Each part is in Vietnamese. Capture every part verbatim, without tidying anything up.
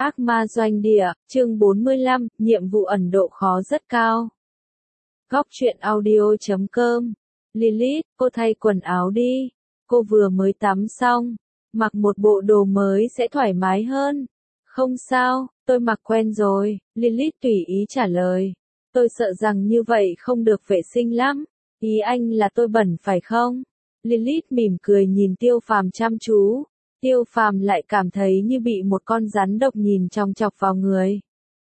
Ác ma doanh địa, chương bốn mươi lăm, nhiệm vụ ẩn độ khó rất cao. Góc truyện audio chấm com. Lilith, cô thay quần áo đi. Cô vừa mới tắm xong, mặc một bộ đồ mới sẽ thoải mái hơn. Không sao, tôi mặc quen rồi, Lilith tùy ý trả lời. Tôi sợ rằng như vậy không được vệ sinh lắm. Ý anh là tôi bẩn phải không? Lilith mỉm cười nhìn Tiêu Phàm chăm chú. Tiêu Phàm lại cảm thấy như bị một con rắn độc nhìn chòng chọc vào người.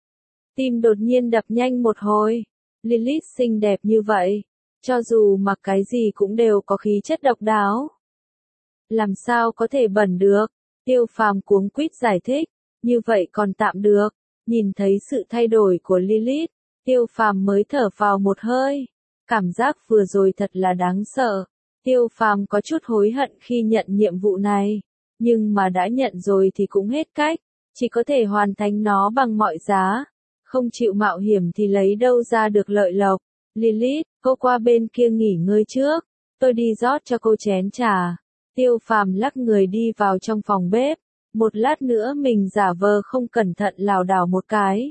Tim đột nhiên đập nhanh một hồi. Lilith xinh đẹp như vậy, cho dù mặc cái gì cũng đều có khí chất độc đáo. Làm sao có thể bẩn được? Tiêu Phàm cuống quýt giải thích, như vậy còn tạm được. Nhìn thấy sự thay đổi của Lilith, Tiêu Phàm mới thở phào một hơi. Cảm giác vừa rồi thật là đáng sợ. Tiêu Phàm có chút hối hận khi nhận nhiệm vụ này. Nhưng mà đã nhận rồi thì cũng hết cách, chỉ có thể hoàn thành nó bằng mọi giá. Không chịu mạo hiểm thì lấy đâu ra được lợi lộc. Lilith, cô qua bên kia nghỉ ngơi trước, tôi đi rót cho cô chén trà. Tiêu Phàm lắc người đi vào trong phòng bếp, một lát nữa mình giả vờ không cẩn thận lảo đảo một cái.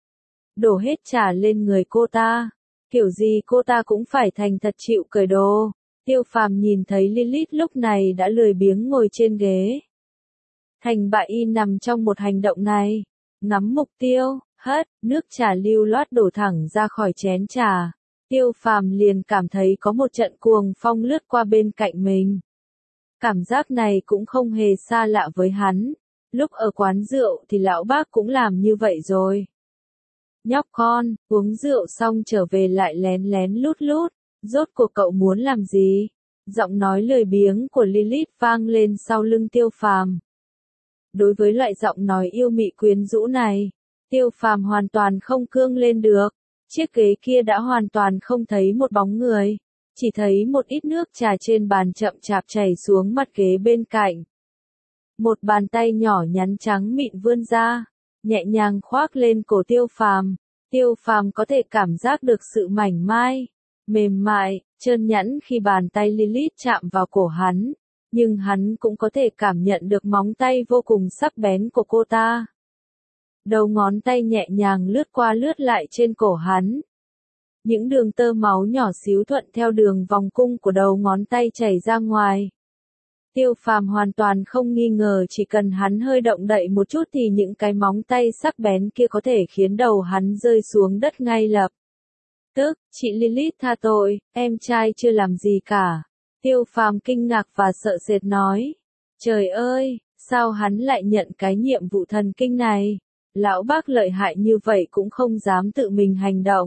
Đổ hết trà lên người cô ta, kiểu gì cô ta cũng phải thành thật chịu cởi đồ. Tiêu Phàm nhìn thấy Lilith lúc này đã lười biếng ngồi trên ghế. Thành bại y nằm trong một hành động này. Ngắm mục tiêu, hất, nước trà lưu loát đổ thẳng ra khỏi chén trà. Tiêu Phàm liền cảm thấy có một trận cuồng phong lướt qua bên cạnh mình. Cảm giác này cũng không hề xa lạ với hắn. Lúc ở quán rượu thì lão bác cũng làm như vậy rồi. Nhóc con, uống rượu xong trở về lại lén lén lút lút. Rốt cuộc cậu muốn làm gì? Giọng nói lười biếng của Lilith vang lên sau lưng Tiêu Phàm. Đối với loại giọng nói yêu mị quyến rũ này, Tiêu Phàm hoàn toàn không cương lên được. Chiếc ghế kia đã hoàn toàn không thấy một bóng người, chỉ thấy một ít nước trà trên bàn chậm chạp chảy xuống mặt ghế bên cạnh. Một bàn tay nhỏ nhắn trắng mịn vươn ra, nhẹ nhàng khoác lên cổ Tiêu Phàm. Tiêu Phàm có thể cảm giác được sự mảnh mai, mềm mại, trơn nhẵn khi bàn tay Lilith chạm vào cổ hắn, nhưng hắn cũng có thể cảm nhận được móng tay vô cùng sắc bén của cô ta. Đầu ngón tay nhẹ nhàng lướt qua lướt lại trên cổ hắn. Những đường tơ máu nhỏ xíu thuận theo đường vòng cung của đầu ngón tay chảy ra ngoài. Tiêu Phàm hoàn toàn không nghi ngờ chỉ cần hắn hơi động đậy một chút thì những cái móng tay sắc bén kia có thể khiến đầu hắn rơi xuống đất ngay lập tức. Chị Lilith tha tội, em trai chưa làm gì cả. Tiêu Phàm kinh ngạc và sợ sệt nói. Trời ơi, sao hắn lại nhận cái nhiệm vụ thần kinh này? Lão bác lợi hại như vậy cũng không dám tự mình hành động.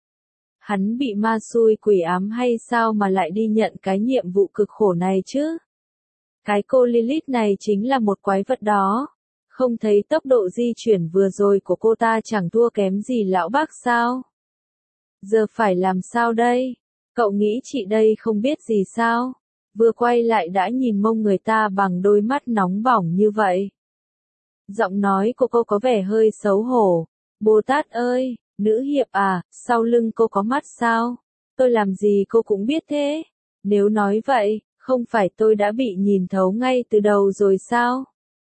Hắn bị ma xui quỷ ám hay sao mà lại đi nhận cái nhiệm vụ cực khổ này chứ? Cái cô Lilith này chính là một quái vật đó. Không thấy tốc độ di chuyển vừa rồi của cô ta chẳng thua kém gì lão bác sao? Giờ phải làm sao đây? Cậu nghĩ chị đây không biết gì sao? Vừa quay lại đã nhìn mông người ta bằng đôi mắt nóng bỏng như vậy. Giọng nói của cô có vẻ hơi xấu hổ. Bồ Tát ơi, nữ hiệp à, sau lưng cô có mắt sao? Tôi làm gì cô cũng biết thế. Nếu nói vậy, không phải tôi đã bị nhìn thấu ngay từ đầu rồi sao?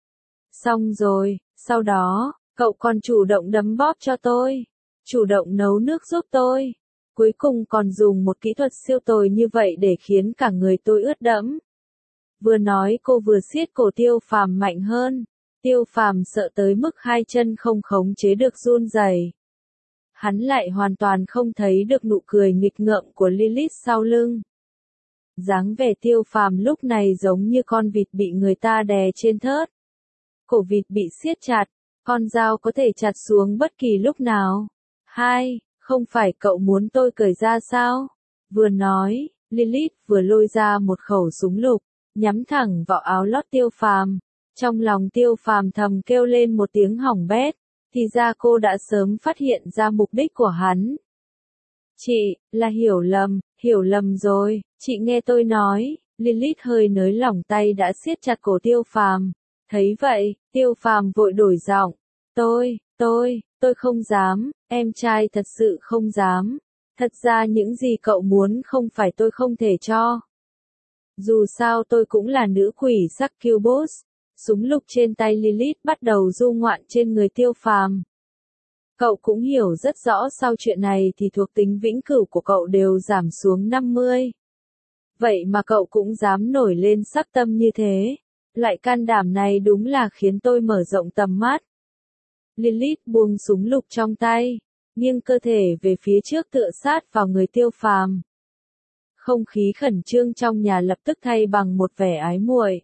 Xong rồi, sau đó, cậu còn chủ động đấm bóp cho tôi. Chủ động nấu nước giúp tôi. Cuối cùng còn dùng một kỹ thuật siêu tồi như vậy để khiến cả người tôi ướt đẫm. Vừa nói cô vừa siết cổ Tiêu Phàm mạnh hơn. Tiêu Phàm sợ tới mức hai chân không khống chế được run rẩy. Hắn lại hoàn toàn không thấy được nụ cười nghịch ngợm của Lilith sau lưng. Dáng vẻ Tiêu Phàm lúc này giống như con vịt bị người ta đè trên thớt. Cổ vịt bị siết chặt, con dao có thể chặt xuống bất kỳ lúc nào. Hai, không phải cậu muốn tôi cởi ra sao? Vừa nói, Lilith vừa lôi ra một khẩu súng lục, nhắm thẳng vào áo lót Tiêu Phàm. Trong lòng Tiêu Phàm thầm kêu lên một tiếng hỏng bét, thì ra cô đã sớm phát hiện ra mục đích của hắn. Chị, là hiểu lầm, hiểu lầm rồi, chị nghe tôi nói. Lilith hơi nới lỏng tay đã siết chặt cổ Tiêu Phàm. Thấy vậy, Tiêu Phàm vội đổi giọng. Tôi, tôi, tôi không dám, em trai thật sự không dám. Thật ra những gì cậu muốn không phải tôi không thể cho. Dù sao tôi cũng là nữ quỷ sắc kill boss. Súng lục trên tay Lilith bắt đầu du ngoạn trên người Tiêu Phàm. Cậu cũng hiểu rất rõ sau chuyện này thì thuộc tính vĩnh cửu của cậu đều giảm xuống năm mươi. Vậy mà cậu cũng dám nổi lên sắc tâm như thế. Loại can đảm này đúng là khiến tôi mở rộng tầm mắt. Lilith buông súng lục trong tay, nghiêng cơ thể về phía trước tựa sát vào người Tiêu Phàm. Không khí khẩn trương trong nhà lập tức thay bằng một vẻ ái muội.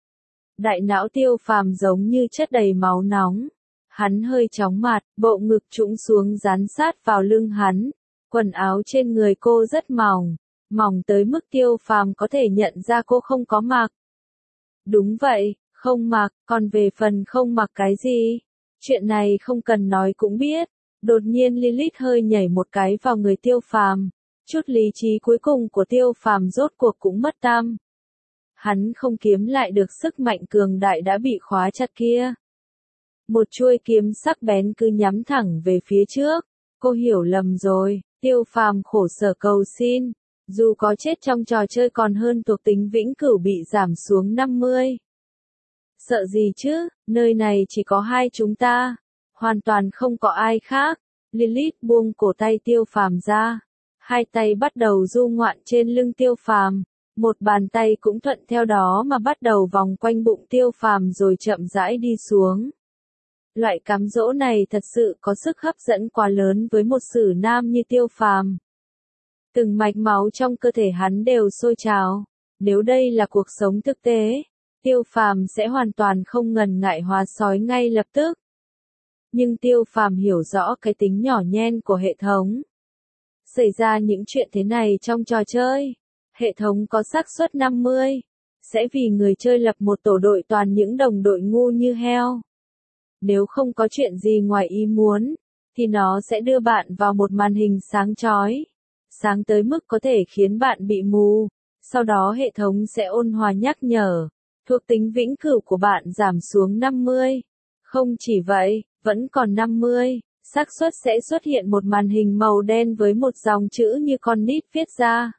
Đại não Tiêu Phàm giống như chất đầy máu nóng. Hắn hơi chóng mặt, bộ ngực trũng xuống dán sát vào lưng hắn. Quần áo trên người cô rất mỏng, mỏng tới mức Tiêu Phàm có thể nhận ra cô không có mặc. Đúng vậy, không mặc, còn về phần không mặc cái gì? Chuyện này không cần nói cũng biết. Đột nhiên Lilith hơi nhảy một cái vào người Tiêu Phàm. Chút lý trí cuối cùng của Tiêu Phàm rốt cuộc cũng mất tăm. Hắn không kiếm lại được sức mạnh cường đại đã bị khóa chặt kia. Một chuôi kiếm sắc bén cứ nhắm thẳng về phía trước. Cô hiểu lầm rồi, Tiêu Phàm khổ sở cầu xin. Dù có chết trong trò chơi còn hơn thuộc tính vĩnh cửu bị giảm xuống năm mươi. Sợ gì chứ, nơi này chỉ có hai chúng ta. Hoàn toàn không có ai khác. Lilith buông cổ tay Tiêu Phàm ra. Hai tay bắt đầu du ngoạn trên lưng Tiêu Phàm. Một bàn tay cũng thuận theo đó mà bắt đầu vòng quanh bụng Tiêu Phàm rồi chậm rãi đi xuống. Loại cám dỗ này thật sự có sức hấp dẫn quá lớn với một sử nam như Tiêu Phàm. Từng mạch máu trong cơ thể hắn đều sôi trào. Nếu đây là cuộc sống thực tế, Tiêu Phàm sẽ hoàn toàn không ngần ngại hóa sói ngay lập tức. Nhưng Tiêu Phàm hiểu rõ cái tính nhỏ nhen của hệ thống. Xảy ra những chuyện thế này trong trò chơi, hệ thống có xác suất năm mươi, sẽ vì người chơi lập một tổ đội toàn những đồng đội ngu như heo. Nếu không có chuyện gì ngoài ý muốn, thì nó sẽ đưa bạn vào một màn hình sáng chói. Sáng tới mức có thể khiến bạn bị mù. Sau đó hệ thống sẽ ôn hòa nhắc nhở. Thuộc tính vĩnh cửu của bạn giảm xuống năm mươi. Không chỉ vậy, vẫn còn năm mươi. Xác suất sẽ xuất hiện một màn hình màu đen với một dòng chữ như con nít viết ra.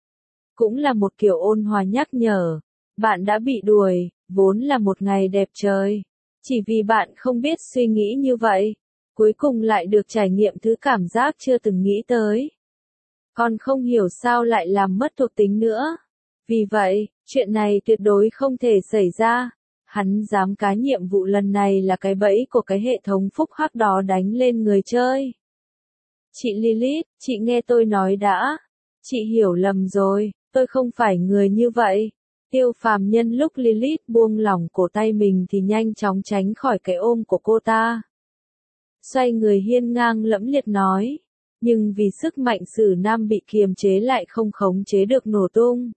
Cũng là một kiểu ôn hòa nhắc nhở. Bạn đã bị đuổi, vốn là một ngày đẹp trời. Chỉ vì bạn không biết suy nghĩ như vậy. Cuối cùng lại được trải nghiệm thứ cảm giác chưa từng nghĩ tới. Còn không hiểu sao lại làm mất thuộc tính nữa. Vì vậy, chuyện này tuyệt đối không thể xảy ra. Hắn dám cá nhiệm vụ lần này là cái bẫy của cái hệ thống phúc hắc đó đánh lên người chơi. Chị Lilith, chị nghe tôi nói đã. Chị hiểu lầm rồi, tôi không phải người như vậy. Tiêu Phàm nhân lúc Lilith buông lỏng cổ tay mình thì nhanh chóng tránh khỏi cái ôm của cô ta. Xoay người hiên ngang lẫm liệt nói. Nhưng vì sức mạnh sử nam bị kiềm chế lại không khống chế được nổ tung.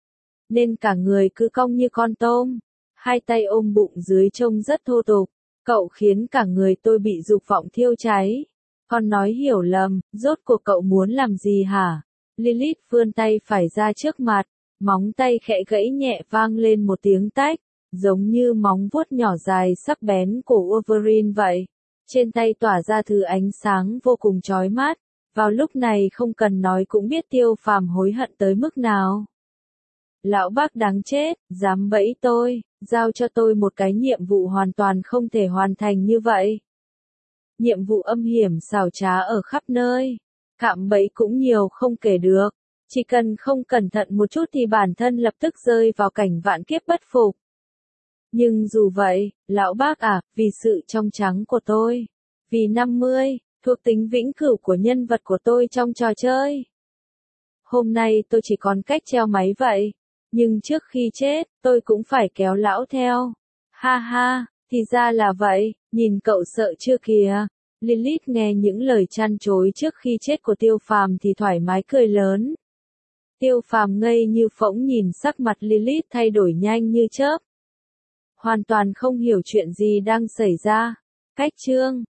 Nên cả người cứ cong như con tôm. Hai tay ôm bụng dưới trông rất thô tục. Cậu khiến cả người tôi bị dục vọng thiêu cháy. Con nói hiểu lầm, rốt cuộc cậu muốn làm gì hả? Lilith vươn tay phải ra trước mặt. Móng tay khẽ gãy nhẹ vang lên một tiếng tách. Giống như móng vuốt nhỏ dài sắc bén của Wolverine vậy. Trên tay tỏa ra thứ ánh sáng vô cùng chói mắt. Vào lúc này không cần nói cũng biết Tiêu Phàm hối hận tới mức nào. Lão bác đáng chết, dám bẫy tôi, giao cho tôi một cái nhiệm vụ hoàn toàn không thể hoàn thành như vậy. Nhiệm vụ âm hiểm xảo trá ở khắp nơi, cạm bẫy cũng nhiều không kể được. Chỉ cần không cẩn thận một chút thì bản thân lập tức rơi vào cảnh vạn kiếp bất phục. Nhưng dù vậy, lão bác à, vì sự trong trắng của tôi, vì năm mươi, thuộc tính vĩnh cửu của nhân vật của tôi trong trò chơi. Hôm nay tôi chỉ còn cách treo máy vậy, nhưng trước khi chết, tôi cũng phải kéo lão theo. Ha ha, thì ra là vậy, nhìn cậu sợ chưa kìa. Lilith nghe những lời chăn chối trước khi chết của Tiêu Phàm thì thoải mái cười lớn. Tiêu Phàm ngây như phỗng nhìn sắc mặt Lilith thay đổi nhanh như chớp. Hoàn toàn không hiểu chuyện gì đang xảy ra. Cách chương